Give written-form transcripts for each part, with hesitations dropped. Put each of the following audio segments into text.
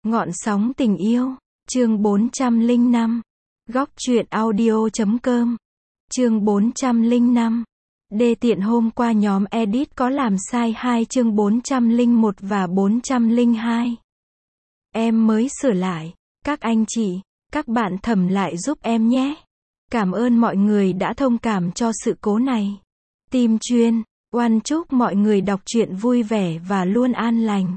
Ngọn sóng tình yêu, chương 405. Góc truyện audio.com. Chương 405. Đê tiện hôm qua nhóm edit có làm sai 2 chương 401 và 402. Em mới sửa lại. Các anh chị, các bạn thẩm lại giúp em nhé. Cảm ơn mọi người đã thông cảm cho sự cố này. Team chuyên, oan chúc mọi người đọc truyện vui vẻ và luôn an lành.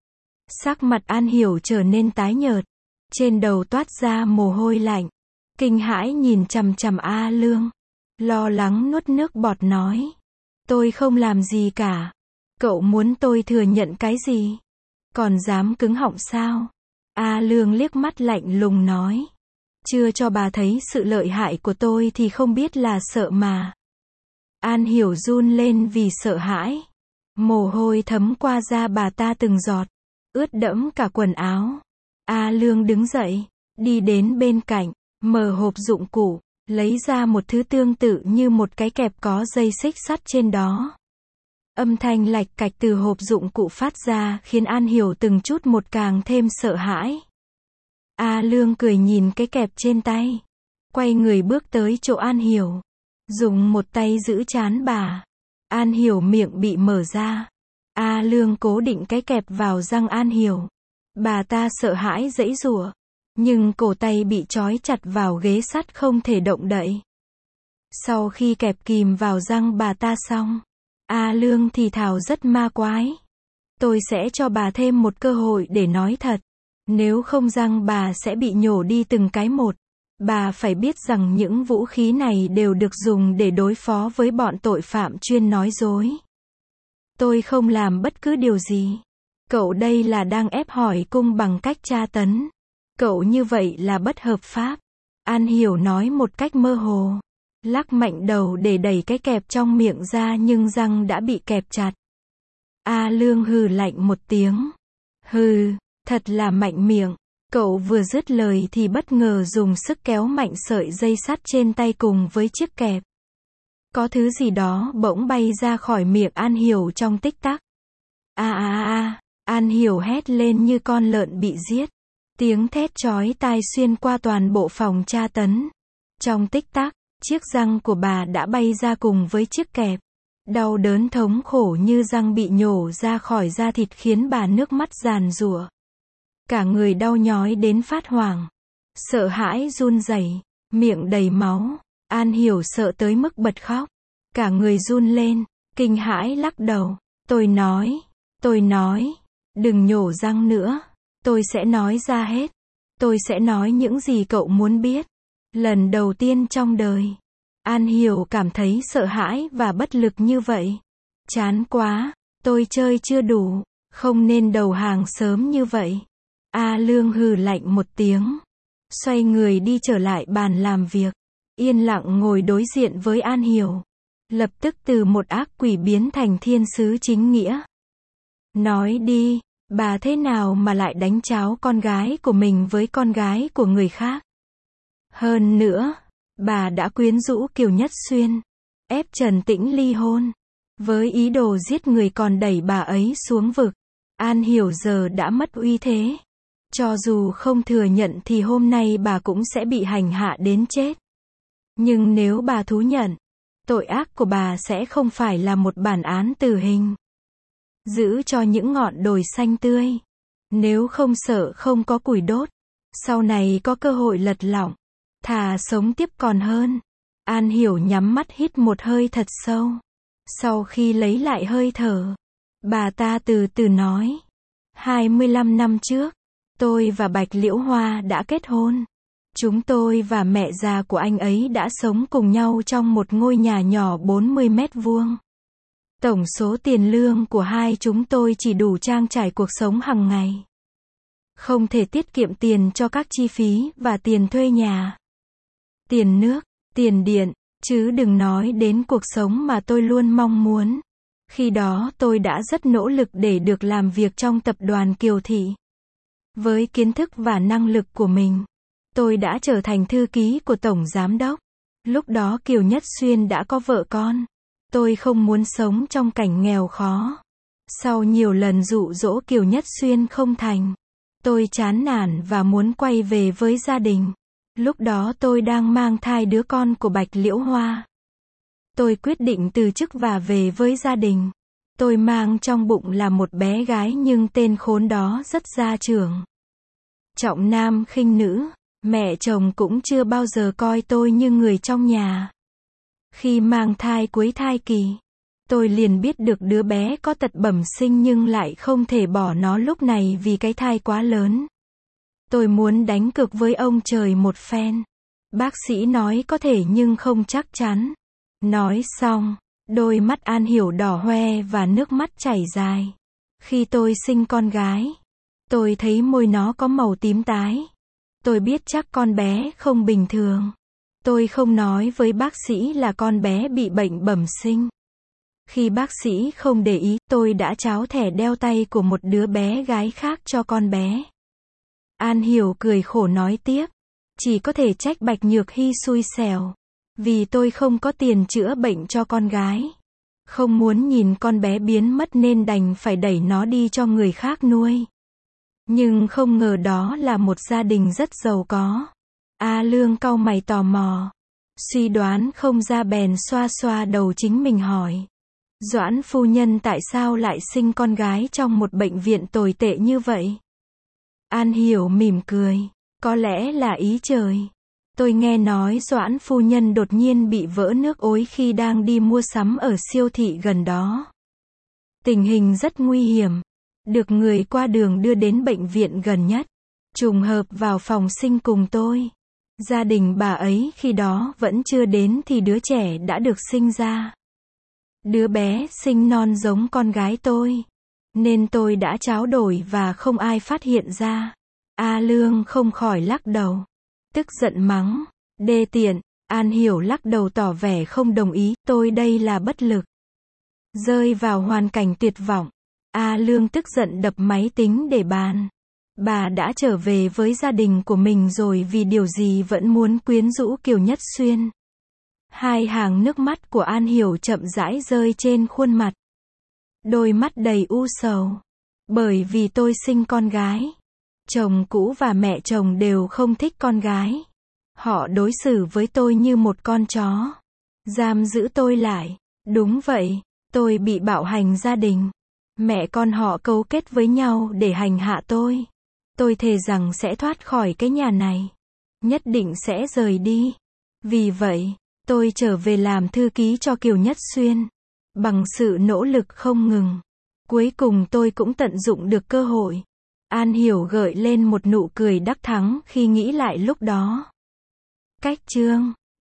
Sắc mặt An Hiểu trở nên tái nhợt, trên đầu toát ra mồ hôi lạnh, kinh hãi nhìn chằm chằm A Lương, lo lắng nuốt nước bọt nói: tôi không làm gì cả. Cậu muốn tôi thừa nhận cái gì? Còn dám cứng họng sao? A Lương liếc mắt lạnh lùng nói: chưa cho bà thấy sự lợi hại của tôi thì không biết là sợ mà. An Hiểu run lên vì sợ hãi, mồ hôi thấm qua da bà ta từng giọt, ướt đẫm cả quần áo. A Lương đứng dậy, đi đến bên cạnh, mở hộp dụng cụ, lấy ra một thứ tương tự như một cái kẹp có dây xích sắt trên đó. Âm thanh lạch cạch từ hộp dụng cụ phát ra khiến An Hiểu từng chút một càng thêm sợ hãi. A Lương cười nhìn cái kẹp trên tay, quay người bước tới chỗ An Hiểu, dùng một tay giữ trán bà. An Hiểu miệng bị mở ra. A Lương cố định cái kẹp vào răng An Hiểu. Bà ta sợ hãi giãy giụa, nhưng cổ tay bị trói chặt vào ghế sắt không thể động đậy. Sau khi kẹp kìm vào răng bà ta xong, A Lương thì thào rất ma quái: tôi sẽ cho bà thêm một cơ hội để nói thật. Nếu không răng bà sẽ bị nhổ đi từng cái một. Bà phải biết rằng những vũ khí này đều được dùng để đối phó với bọn tội phạm chuyên nói dối. Tôi không làm bất cứ điều gì. Cậu đây là đang ép hỏi cung bằng cách tra tấn. Cậu như vậy là bất hợp pháp. An Hiểu nói một cách mơ hồ, lắc mạnh đầu để đẩy cái kẹp trong miệng ra nhưng răng đã bị kẹp chặt. A Lương hừ lạnh một tiếng. Hừ, thật là mạnh miệng. Cậu vừa dứt lời thì bất ngờ dùng sức kéo mạnh sợi dây sắt trên tay cùng với chiếc kẹp. Có thứ gì đó bỗng bay ra khỏi miệng An Hiểu trong tích tắc. An Hiểu hét lên như con lợn bị giết. Tiếng thét chói tai xuyên qua toàn bộ phòng tra tấn. Trong tích tắc, chiếc răng của bà đã bay ra cùng với chiếc kẹp. Đau đớn thống khổ như răng bị nhổ ra khỏi da thịt khiến bà nước mắt giàn giụa. Cả người đau nhói đến phát hoảng, sợ hãi run rẩy, miệng đầy máu. An Hiểu sợ tới mức bật khóc, cả người run lên, kinh hãi lắc đầu. Tôi nói, đừng nhổ răng nữa. Tôi sẽ nói ra hết. Tôi sẽ nói những gì cậu muốn biết. Lần đầu tiên trong đời, An Hiểu cảm thấy sợ hãi và bất lực như vậy. Chán quá, tôi chơi chưa đủ, không nên đầu hàng sớm như vậy. A Lương hừ lạnh một tiếng, xoay người đi trở lại bàn làm việc, yên lặng ngồi đối diện với An Hiểu. Lập tức từ một ác quỷ biến thành thiên sứ chính nghĩa. Nói đi, bà thế nào mà lại đánh tráo con gái của mình với con gái của người khác? Hơn nữa, bà đã quyến rũ Kiều Nhất Xuyên, ép Trần Tĩnh ly hôn, với ý đồ giết người còn đẩy bà ấy xuống vực. An Hiểu giờ đã mất uy thế. Cho dù không thừa nhận thì hôm nay bà cũng sẽ bị hành hạ đến chết. Nhưng nếu bà thú nhận, tội ác của bà sẽ không phải là một bản án tử hình. Giữ cho những ngọn đồi xanh tươi. Nếu không sợ không có củi đốt, sau này có cơ hội lật lọng, thà sống tiếp còn hơn. An Hiểu nhắm mắt hít một hơi thật sâu. Sau khi lấy lại hơi thở, bà ta từ từ nói: 25 năm trước, tôi và Bạch Liễu Hoa đã kết hôn. Chúng tôi và mẹ già của anh ấy đã sống cùng nhau trong một ngôi nhà nhỏ 40 mét vuông. Tổng số tiền lương của hai chúng tôi chỉ đủ trang trải cuộc sống hàng ngày. Không thể tiết kiệm tiền cho các chi phí và tiền thuê nhà, tiền nước, tiền điện, chứ đừng nói đến cuộc sống mà tôi luôn mong muốn. Khi đó tôi đã rất nỗ lực để được làm việc trong tập đoàn Kiều Thị. Với kiến thức và năng lực của mình, tôi đã trở thành thư ký của tổng giám đốc. Lúc đó Kiều Nhất Xuyên đã có vợ con. Tôi không muốn sống trong cảnh nghèo khó. Sau nhiều lần dụ dỗ Kiều Nhất Xuyên không thành, Tôi chán nản và muốn quay về với gia đình. Lúc đó tôi đang mang thai đứa con của Bạch Liễu Hoa. Tôi quyết định từ chức và về với gia đình. Tôi mang trong bụng là một bé gái nhưng tên khốn đó rất gia trưởng. Trọng nam khinh nữ, mẹ chồng cũng chưa bao giờ coi tôi như người trong nhà. Khi mang thai cuối thai kỳ, tôi liền biết được đứa bé có tật bẩm sinh nhưng lại không thể bỏ nó lúc này vì cái thai quá lớn. Tôi muốn đánh cược với ông trời một phen. Bác sĩ nói có thể nhưng không chắc chắn. Nói xong, đôi mắt An Hiểu đỏ hoe và nước mắt chảy dài. Khi tôi sinh con gái, tôi thấy môi nó có màu tím tái. Tôi biết chắc con bé không bình thường. Tôi không nói với bác sĩ là con bé bị bệnh bẩm sinh. Khi bác sĩ không để ý, tôi đã tráo thẻ đeo tay của một đứa bé gái khác cho con bé. An Hiểu cười khổ nói tiếp. Chỉ có thể trách Bạch Nhược Hy xui xẻo. Vì tôi không có tiền chữa bệnh cho con gái. Không muốn nhìn con bé biến mất nên đành phải đẩy nó đi cho người khác nuôi. Nhưng không ngờ đó là một gia đình rất giàu có. A Lương cau mày tò mò. Suy đoán không ra bèn xoa xoa đầu chính mình hỏi. Doãn phu nhân tại sao lại sinh con gái trong một bệnh viện tồi tệ như vậy? An Hiểu mỉm cười. Có lẽ là ý trời. Tôi nghe nói Doãn phu nhân đột nhiên bị vỡ nước ối khi đang đi mua sắm ở siêu thị gần đó. Tình hình rất nguy hiểm. Được người qua đường đưa đến bệnh viện gần nhất. Trùng hợp vào phòng sinh cùng tôi. Gia đình bà ấy khi đó vẫn chưa đến thì đứa trẻ đã được sinh ra. Đứa bé sinh non giống con gái tôi. Nên tôi đã tráo đổi và không ai phát hiện ra. A Lương không khỏi lắc đầu. Tức giận mắng. Đê tiện. An Hiểu lắc đầu tỏ vẻ không đồng ý. Tôi đây là bất lực. Rơi vào hoàn cảnh tuyệt vọng. A Lương tức giận đập máy tính để bàn. Bà đã trở về với gia đình của mình rồi vì điều gì vẫn muốn quyến rũ Kiều Nhất Xuyên. Hai hàng nước mắt của An Hiểu chậm rãi rơi trên khuôn mặt. Đôi mắt đầy u sầu. Bởi vì tôi sinh con gái. Chồng cũ và mẹ chồng đều không thích con gái. Họ đối xử với tôi như một con chó. Giam giữ tôi lại. Đúng vậy, tôi bị bạo hành gia đình. Mẹ con họ cấu kết với nhau để hành hạ tôi. Tôi thề rằng sẽ thoát khỏi cái nhà này. Nhất định sẽ rời đi. Vì vậy, tôi trở về làm thư ký cho Kiều Nhất Xuyên. Bằng sự nỗ lực không ngừng. Cuối cùng tôi cũng tận dụng được cơ hội. An Hiểu gợi lên một nụ cười đắc thắng khi nghĩ lại lúc đó. Cách chương